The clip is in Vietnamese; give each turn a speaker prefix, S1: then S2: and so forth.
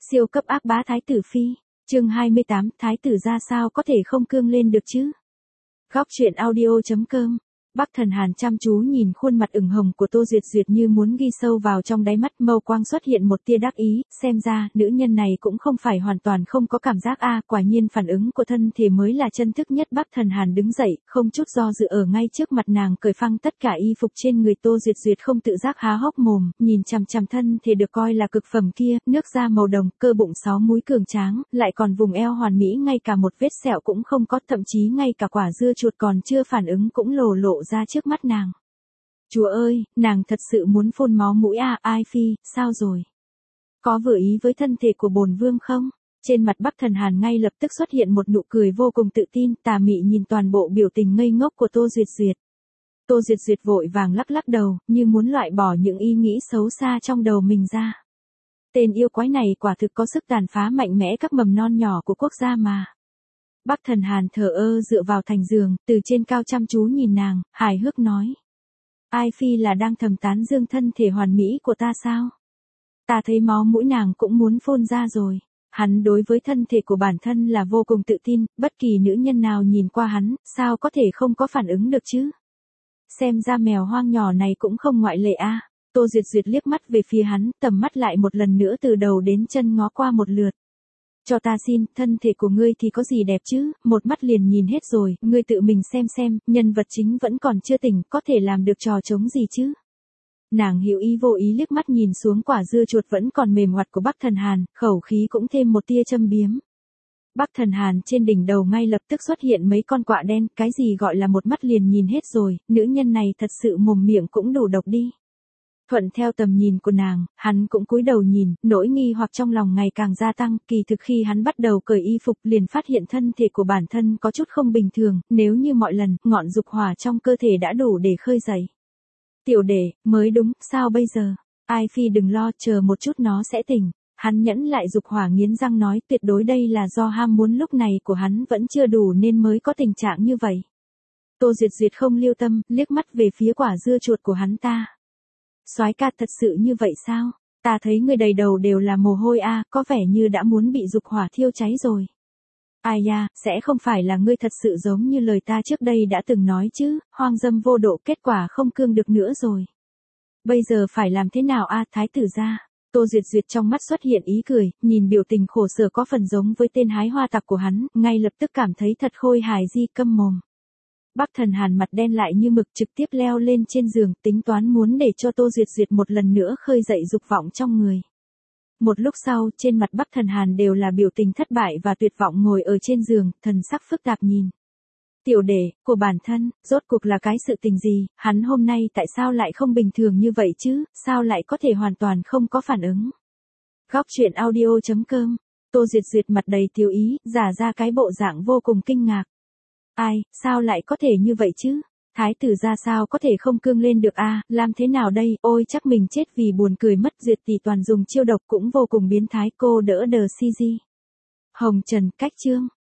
S1: Siêu cấp ác bá Thái tử Phi, chương 28, Thái tử ra sao có thể không cương lên được chứ? Góc truyện audio.com. Bắc Thần Hàn chăm chú nhìn khuôn mặt ửng hồng của Tô Duyệt Duyệt như muốn ghi sâu vào trong đáy mắt, mâu quang xuất hiện một tia đắc ý, xem ra, nữ nhân này cũng không phải hoàn toàn không có cảm giác quả nhiên phản ứng của thân thể mới là chân thức nhất. Bắc Thần Hàn đứng dậy, không chút do dự ở ngay trước mặt nàng cởi phăng tất cả y phục trên người. Tô Duyệt Duyệt không tự giác há hốc mồm, nhìn chằm chằm thân thể được coi là cực phẩm kia, nước da màu đồng, cơ bụng 6 múi cường tráng, lại còn vùng eo hoàn mỹ, ngay cả một vết sẹo cũng không có, thậm chí ngay cả quả dưa chuột còn chưa phản ứng cũng lộ ra trước mắt nàng. Chúa ơi, nàng thật sự muốn phun máu mũi Ai Phi, sao rồi? Có vừa ý với thân thể của bổn vương không? Trên mặt Bắc Thần Hàn ngay lập tức xuất hiện một nụ cười vô cùng tự tin, tà mị nhìn toàn bộ biểu tình ngây ngốc của Tô Duyệt Duyệt. Tô Duyệt Duyệt vội vàng lắc đầu, như muốn loại bỏ những ý nghĩ xấu xa trong đầu mình ra. Tên yêu quái này quả thực có sức tàn phá mạnh mẽ các mầm non nhỏ của quốc gia mà. Bắc Thần Hàn thờ ơ dựa vào thành giường, từ trên cao chăm chú nhìn nàng, hài hước nói. Ai Phi là đang thầm tán dương thân thể hoàn mỹ của ta sao? Ta thấy máu mũi nàng cũng muốn phun ra rồi. Hắn đối với thân thể của bản thân là vô cùng tự tin, bất kỳ nữ nhân nào nhìn qua hắn, sao có thể không có phản ứng được chứ? Xem ra mèo hoang nhỏ này cũng không ngoại lệ Tô Duyệt Duyệt liếc mắt về phía hắn, tầm mắt lại một lần nữa từ đầu đến chân ngó qua một lượt. Cho ta xin, thân thể của ngươi thì có gì đẹp chứ, một mắt liền nhìn hết rồi, ngươi tự mình xem, nhân vật chính vẫn còn chưa tỉnh, có thể làm được trò trống gì chứ? Nàng hữu ý vô ý liếc mắt nhìn xuống quả dưa chuột vẫn còn mềm hoạt của Bắc Thần Hàn, khẩu khí cũng thêm một tia châm biếm. Bắc Thần Hàn trên đỉnh đầu ngay lập tức xuất hiện mấy con quạ đen, cái gì gọi là một mắt liền nhìn hết rồi, nữ nhân này thật sự mồm miệng cũng đủ độc đi. Thuận theo tầm nhìn của nàng, hắn cũng cúi đầu nhìn, nỗi nghi hoặc trong lòng ngày càng gia tăng, kỳ thực khi hắn bắt đầu cởi y phục liền phát hiện thân thể của bản thân có chút không bình thường, nếu như mọi lần, ngọn dục hỏa trong cơ thể đã đủ để khơi dậy. Tiểu đệ, mới đúng, sao bây giờ? Ai Phi đừng lo, chờ một chút nó sẽ tỉnh. Hắn nhẫn lại dục hỏa nghiến răng nói, tuyệt đối đây là do ham muốn lúc này của hắn vẫn chưa đủ nên mới có tình trạng như vậy. Tô Duyệt Duyệt không lưu tâm, liếc mắt về phía quả dưa chuột của hắn ta. Soái ca thật sự như vậy sao? Ta thấy người đầy đầu đều là mồ hôi có vẻ như đã muốn bị dục hỏa thiêu cháy rồi. Ai da, sẽ không phải là ngươi thật sự giống như lời ta trước đây đã từng nói chứ, hoang dâm vô độ, kết quả không cương được nữa rồi. Bây giờ phải làm thế nào Thái tử gia? Tô Duyệt Duyệt trong mắt xuất hiện ý cười, nhìn biểu tình khổ sở có phần giống với tên hái hoa tặc của hắn, ngay lập tức cảm thấy thật khôi hài, câm mồm. Bắc Thần Hàn mặt đen lại như mực, trực tiếp leo lên trên giường, tính toán muốn để cho Tô Duyệt Duyệt một lần nữa khơi dậy dục vọng trong người. Một lúc sau, trên mặt Bắc Thần Hàn đều là biểu tình thất bại và tuyệt vọng, ngồi ở trên giường, thần sắc phức tạp nhìn. Tiểu đệ, của bản thân, rốt cuộc là cái sự tình gì, hắn hôm nay tại sao lại không bình thường như vậy chứ, sao lại có thể hoàn toàn không có phản ứng. Góc truyện audio.com. Tô Duyệt Duyệt mặt đầy tiêu ý, giả ra cái bộ dạng vô cùng kinh ngạc. Ai, sao lại có thể như vậy chứ? Thái tử ra sao có thể không cương lên được làm thế nào đây, ôi chắc mình chết vì buồn cười mất. Duyệt tỷ toàn dùng chiêu độc cũng vô cùng biến thái, cô đỡ đờ CG. Hồng Trần, cách chương.